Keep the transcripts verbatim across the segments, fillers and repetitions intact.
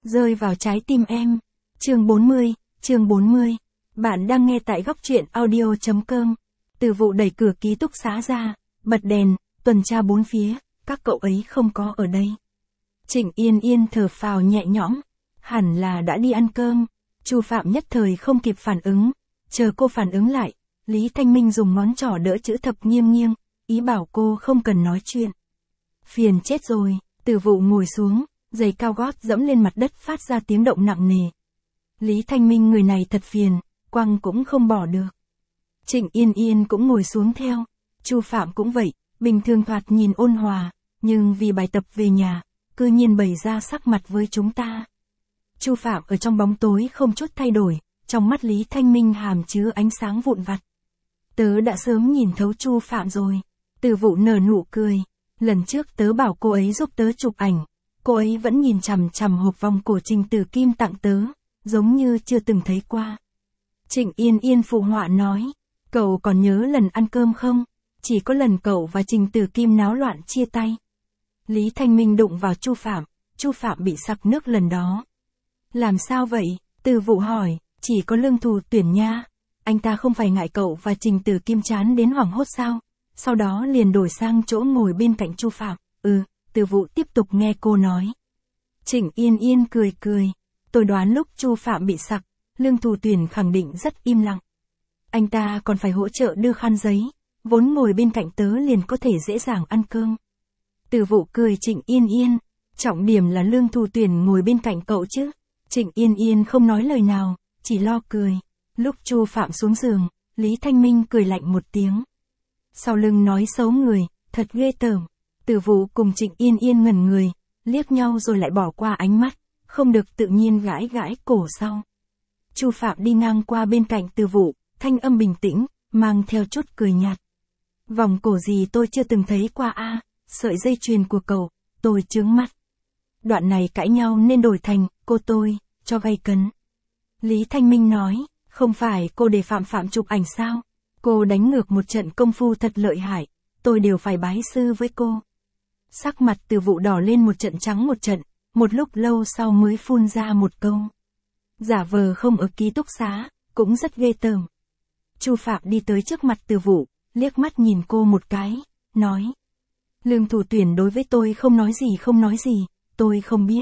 rơi vào trái tim em. Chương bốn mươi, chương bốn mươi. Bạn đang nghe tại góc truyện audio chấm com. Từ vụ đẩy cửa ký túc xá ra, bật đèn, tuần tra bốn phía, các cậu ấy không có ở đây. Trịnh Yên Yên thở phào nhẹ nhõm, hẳn là đã đi ăn cơm. Chu Phạm nhất thời không kịp phản ứng, chờ cô phản ứng lại, Lý Thanh Minh dùng ngón trỏ đỡ chữ thập nghiêng nghiêng, ý bảo cô không cần nói chuyện. Phiền chết rồi, Từ vụ ngồi xuống, giày cao gót dẫm lên mặt đất phát ra tiếng động nặng nề. Lý Thanh Minh người này thật phiền, quăng cũng không bỏ được. Trịnh Yên Yên cũng ngồi xuống theo, Chu Phạm cũng vậy, bình thường thoạt nhìn ôn hòa, nhưng vì bài tập về nhà, cư nhiên bày ra sắc mặt với chúng ta. Chu Phạm ở trong bóng tối không chút thay đổi, trong mắt Lý Thanh Minh hàm chứa ánh sáng vụn vặt. Tớ đã sớm nhìn thấu Chu Phạm rồi. Từ vụ nở nụ cười, lần trước tớ bảo cô ấy giúp tớ chụp ảnh, cô ấy vẫn nhìn chằm chằm hộp vòng cổ Trình Tử Kim tặng tớ, giống như chưa từng thấy qua. Trịnh Yên Yên phụ họa nói, cậu còn nhớ lần ăn cơm không? Chỉ có lần cậu và Trình Tử Kim náo loạn chia tay. Lý Thanh Minh đụng vào Chu Phạm, Chu Phạm bị sặc nước lần đó. Làm sao vậy? Từ vụ hỏi, chỉ có Lương Thù Tuyển nha. Anh ta không phải ngại cậu và Trình Tử Kim chán đến hoảng hốt sao? Sau đó liền đổi sang chỗ ngồi bên cạnh Chu Phạm. Ừ, Từ vụ tiếp tục nghe cô nói. Trịnh Yên Yên cười cười. Tôi đoán lúc Chu Phạm bị sặc, Lương Thù Tuyển khẳng định rất im lặng. Anh ta còn phải hỗ trợ đưa khăn giấy, vốn ngồi bên cạnh tớ liền có thể dễ dàng ăn cơm. Từ vụ cười Trịnh Yên Yên. Trọng điểm là Lương Thù Tuyển ngồi bên cạnh cậu chứ. Trịnh Yên Yên không nói lời nào, chỉ lo cười. Lúc Chu Phạm xuống giường, Lý Thanh Minh cười lạnh một tiếng. Sau lưng nói xấu người, thật ghê tởm. Từ vụ cùng Trịnh Yên Yên ngẩn người, liếc nhau rồi lại bỏ qua ánh mắt, không được tự nhiên gãi gãi cổ sau. Chu Phạm đi ngang qua bên cạnh Từ vụ, thanh âm bình tĩnh, mang theo chút cười nhạt. Vòng cổ gì tôi chưa từng thấy qua a, à, sợi dây chuyền của cậu, tôi chướng mắt. Đoạn này cãi nhau nên đổi thành, cô tôi, cho gay cấn. Lý Thanh Minh nói, không phải cô để Phạm Phạm chụp ảnh sao? Cô đánh ngược một trận công phu thật lợi hại, tôi đều phải bái sư với cô. Sắc mặt Từ vụ đỏ lên một trận trắng một trận, một lúc lâu sau mới phun ra một câu. Giả vờ không ở ký túc xá, cũng rất ghê tởm. Chu Phạm đi tới trước mặt Từ vụ, liếc mắt nhìn cô một cái, nói. Lương Thù Tuyển đối với tôi không nói gì không nói gì, tôi không biết.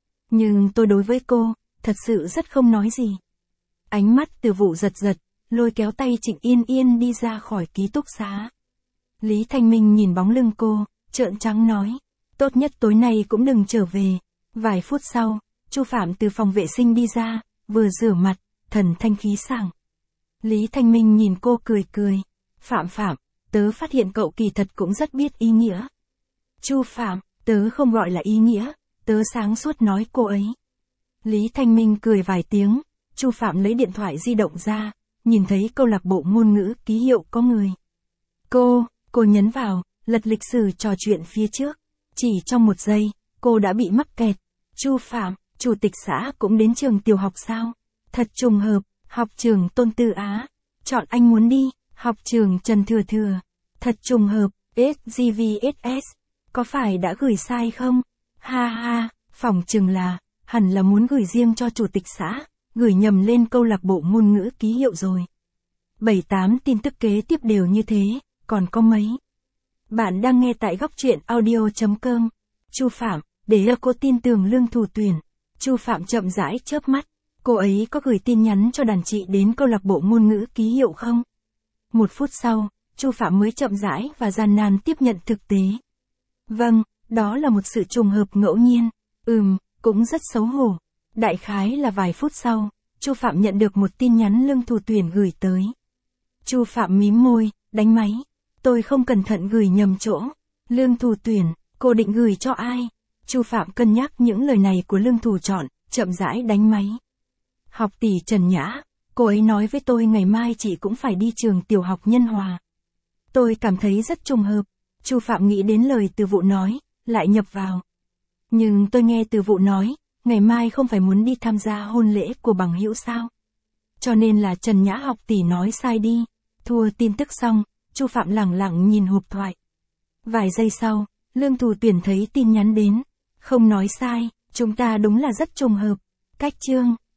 Nhưng tôi đối với cô, thật sự rất không nói gì. Ánh mắt Từ vụ giật giật, lôi kéo tay Trịnh Yên Yên đi ra khỏi ký túc xá. Lý Thanh Minh nhìn bóng lưng cô, trợn trắng nói, tốt nhất tối nay cũng đừng trở về. Vài phút sau, Chu Phạm từ phòng vệ sinh đi ra, vừa rửa mặt, thần thanh khí sảng. Lý Thanh Minh nhìn cô cười cười, Phạm Phạm, tớ phát hiện cậu kỳ thật cũng rất biết ý nghĩa. Chu Phạm, tớ không gọi là ý nghĩa, tớ sáng suốt nói cô ấy. Lý Thanh Minh cười vài tiếng, Chu Phạm lấy điện thoại di động ra, nhìn thấy câu lạc bộ ngôn ngữ ký hiệu có người. Cô, cô nhấn vào, lật lịch sử trò chuyện phía trước. Chỉ trong một giây, cô đã bị mắc kẹt. Chu Phạm, chủ tịch xã cũng đến trường tiểu học sao? Thật trùng hợp, học trường Tôn Tư Á. Chọn anh muốn đi, học trường Trần Thừa Thừa. Thật trùng hợp, ét giê vê ét ét. Có phải đã gửi sai không? Ha ha, phỏng chừng là, hẳn là muốn gửi riêng cho chủ tịch xã, gửi nhầm lên câu lạc bộ ngôn ngữ ký hiệu rồi. Bảy tám tin tức kế tiếp đều như thế, còn có mấy. Bạn đang nghe tại góc truyện audio chấm com. Chu Phạm, để cô tin tưởng Lương Thù Tuyển. Chu Phạm chậm rãi chớp mắt, cô ấy có gửi tin nhắn cho đàn chị đến câu lạc bộ ngôn ngữ ký hiệu không? Một phút sau, Chu Phạm mới chậm rãi và gian nan tiếp nhận thực tế. Vâng, đó là một sự trùng hợp ngẫu nhiên. Ừm, cũng rất xấu hổ. Đại khái là vài phút sau, Chu Phạm nhận được một tin nhắn Lương Thù Tuyển gửi tới. Chu Phạm mím môi, đánh máy. Tôi không cẩn thận gửi nhầm chỗ. Lương Thù Tuyển, cô định gửi cho ai? Chu Phạm cân nhắc những lời này của Lương Thù chọn, chậm rãi đánh máy. Học tỷ Trần Nhã, cô ấy nói với tôi ngày mai chị cũng phải đi trường tiểu học Nhân Hòa. Tôi cảm thấy rất trùng hợp. Chu Phạm nghĩ đến lời Từ vụ nói, lại nhập vào. Nhưng tôi nghe Từ vụ nói, ngày mai không phải muốn đi tham gia hôn lễ của bằng hữu sao? Cho nên là Trần Nhã học tỷ nói sai đi. Thua tin tức xong, Chu Phạm lẳng lặng nhìn hộp thoại. Vài giây sau, Lương Thù Tuyển thấy tin nhắn đến. Không nói sai, Chúng ta đúng là rất trùng hợp. Cách chương